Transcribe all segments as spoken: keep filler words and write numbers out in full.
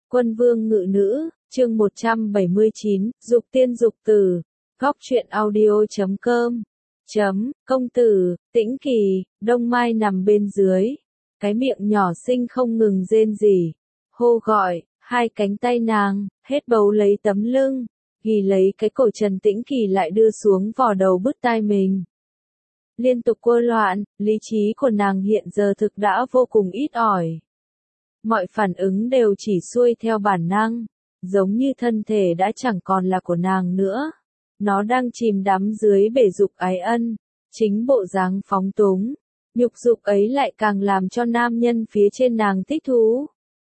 Quân vương ngự nữ, chương một trăm bảy mươi chín, dục tiên dục tử, góc truyện audio chấm com. Chấm, công tử, Tĩnh Kỳ, Đông Mai nằm bên dưới, cái miệng nhỏ xinh không ngừng rên rỉ, hô gọi, hai cánh tay nàng, hết bấu lấy tấm lưng, ghi lấy cái cổ Trần Tĩnh Kỳ lại đưa xuống vò đầu bứt tai mình. Liên tục cô loạn, lý trí của nàng hiện giờ thực đã vô cùng ít ỏi. Mọi phản ứng đều chỉ xuôi theo bản năng, giống như thân thể đã chẳng còn là của nàng nữa. Nó đang chìm đắm dưới bể dục ái ân, chính bộ dáng phóng túng, nhục dục ấy lại càng làm cho nam nhân phía trên nàng thích thú.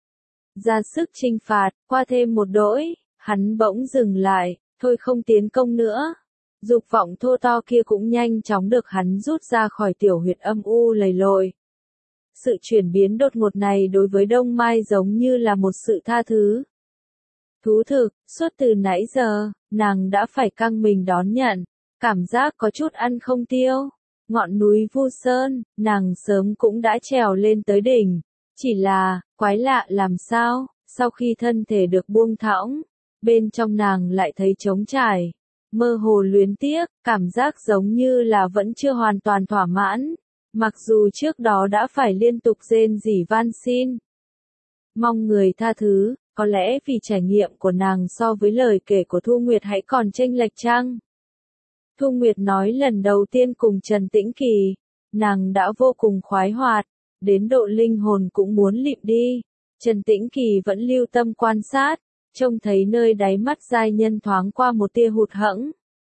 Ra sức chinh phạt, qua thêm một đỗi, hắn bỗng dừng lại, thôi không tiến công nữa. Dục vọng thô to kia cũng nhanh chóng được hắn rút ra khỏi tiểu huyệt âm u lầy lội. Sự chuyển biến đột ngột này đối với Đông Mai giống như là một sự tha thứ. Thú thực, suốt từ nãy giờ, nàng đã phải căng mình đón nhận, cảm giác có chút ăn không tiêu. Ngọn núi Vu Sơn, nàng sớm cũng đã trèo lên tới đỉnh, chỉ là, quái lạ làm sao, sau khi thân thể được buông thõng, bên trong nàng lại thấy trống trải, mơ hồ luyến tiếc, cảm giác giống như là vẫn chưa hoàn toàn thỏa mãn, mặc dù trước đó đã phải liên tục rên rỉ van xin. Mong người tha thứ. Có lẽ vì trải nghiệm của nàng so với lời kể của Thu Nguyệt hãy còn chênh lệch chăng? Thu Nguyệt nói lần đầu tiên cùng Trần Tĩnh Kỳ, nàng đã vô cùng khoái hoạt, đến độ linh hồn cũng muốn lịm đi. Trần Tĩnh Kỳ vẫn lưu tâm quan sát, trông thấy nơi đáy mắt giai nhân thoáng qua một tia hụt hẫng.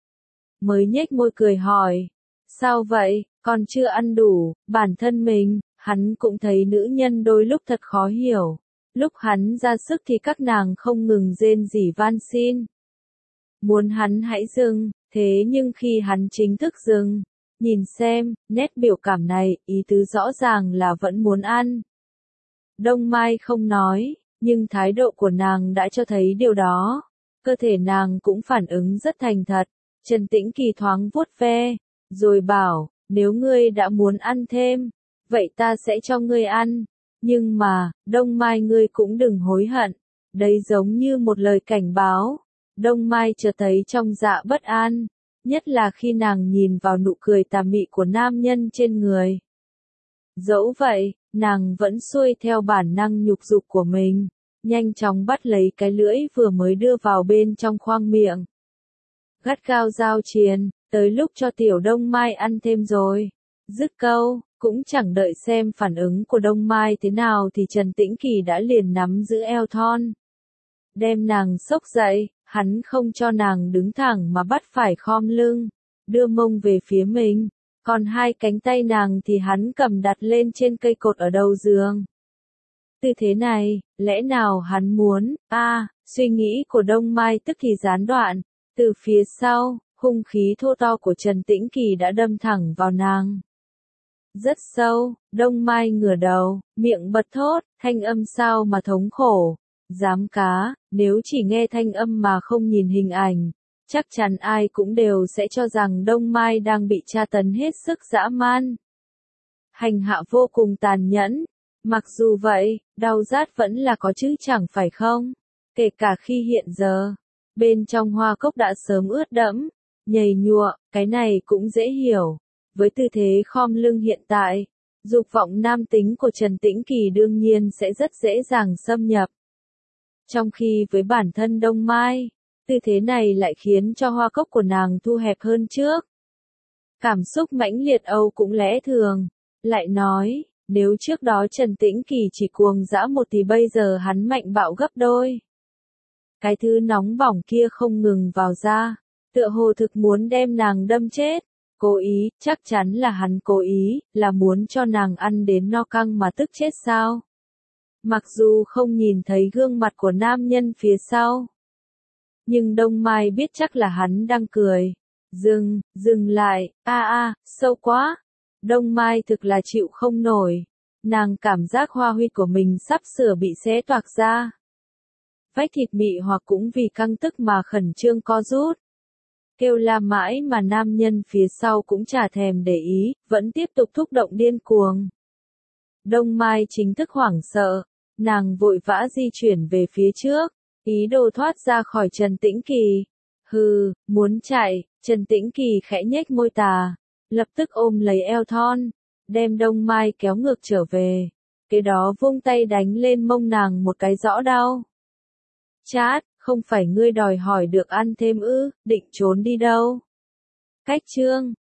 Mới nhếch môi cười hỏi, sao vậy, còn chưa ăn đủ, bản thân mình, hắn cũng thấy nữ nhân đôi lúc thật khó hiểu. Lúc hắn ra sức thì các nàng không ngừng rên rỉ van xin. Muốn hắn hãy dừng, thế nhưng khi hắn chính thức dừng, nhìn xem, nét biểu cảm này, ý tứ rõ ràng là vẫn muốn ăn. Đông Mai không nói, nhưng thái độ của nàng đã cho thấy điều đó. Cơ thể nàng cũng phản ứng rất thành thật. Trần Tĩnh Kỳ thoáng vuốt ve, rồi bảo, nếu ngươi đã muốn ăn thêm, vậy ta sẽ cho ngươi ăn. Nhưng mà, Đông Mai ngươi cũng đừng hối hận. Đấy giống như một lời cảnh báo. Đông Mai chợt thấy trong dạ bất an. Nhất là khi nàng nhìn vào nụ cười tà mị của nam nhân trên người. Dẫu vậy, nàng vẫn xuôi theo bản năng nhục dục của mình. Nhanh chóng bắt lấy cái lưỡi vừa mới đưa vào bên trong khoang miệng. Gắt gao giao triền, tới lúc cho tiểu Đông Mai ăn thêm rồi. Dứt câu. Cũng chẳng đợi xem phản ứng của Đông Mai thế nào thì Trần Tĩnh Kỳ đã liền nắm giữ eo thon. Đem nàng xốc dậy, hắn không cho nàng đứng thẳng mà bắt phải khom lưng, đưa mông về phía mình, còn hai cánh tay nàng thì hắn cầm đặt lên trên cây cột ở đầu giường. Tư thế này, lẽ nào hắn muốn, a à, suy nghĩ của Đông Mai tức thì gián đoạn, từ phía sau, hung khí thô to của Trần Tĩnh Kỳ đã đâm thẳng vào nàng. Rất sâu, Đông Mai ngửa đầu, miệng bật thốt, thanh âm sao mà thống khổ. Dám cá, nếu chỉ nghe thanh âm mà không nhìn hình ảnh, chắc chắn ai cũng đều sẽ cho rằng Đông Mai đang bị tra tấn hết sức dã man. Hành hạ vô cùng tàn nhẫn, mặc dù vậy, đau rát vẫn là có chứ chẳng phải không? Kể cả khi hiện giờ, bên trong hoa cốc đã sớm ướt đẫm, nhầy nhụa, cái này cũng dễ hiểu. Với tư thế khom lưng hiện tại, dục vọng nam tính của Trần Tĩnh Kỳ đương nhiên sẽ rất dễ dàng xâm nhập. Trong khi với bản thân Đông Mai, tư thế này lại khiến cho hoa cốc của nàng thu hẹp hơn trước. Cảm xúc mãnh liệt âu cũng lẽ thường, lại nói, nếu trước đó Trần Tĩnh Kỳ chỉ cuồng dã một thì bây giờ hắn mạnh bạo gấp đôi. Cái thứ nóng bỏng kia không ngừng vào ra, tựa hồ thực muốn đem nàng đâm chết. Cố ý, chắc chắn là hắn cố ý, là muốn cho nàng ăn đến no căng mà tức chết sao. Mặc dù không nhìn thấy gương mặt của nam nhân phía sau. Nhưng Đông Mai biết chắc là hắn đang cười. Dừng, dừng lại, a a, sâu quá. Đông Mai thực là chịu không nổi. Nàng cảm giác hoa huyết của mình sắp sửa bị xé toạc ra. Vách thịt mị hoặc cũng vì căng tức mà khẩn trương co rút. Kêu la mãi mà nam nhân phía sau cũng chả thèm để ý, vẫn tiếp tục thúc động điên cuồng. Đông Mai chính thức hoảng sợ, Nàng vội vã di chuyển về phía trước, ý đồ thoát ra khỏi Trần Tĩnh Kỳ. Hừ, muốn chạy, Trần Tĩnh Kỳ khẽ nhếch môi tà, lập tức ôm lấy eo thon, đem Đông Mai kéo ngược trở về. Kế đó vung tay đánh lên mông nàng một cái rõ đau. Chát, không phải ngươi đòi hỏi được ăn thêm ư, định trốn đi đâu? Cách chương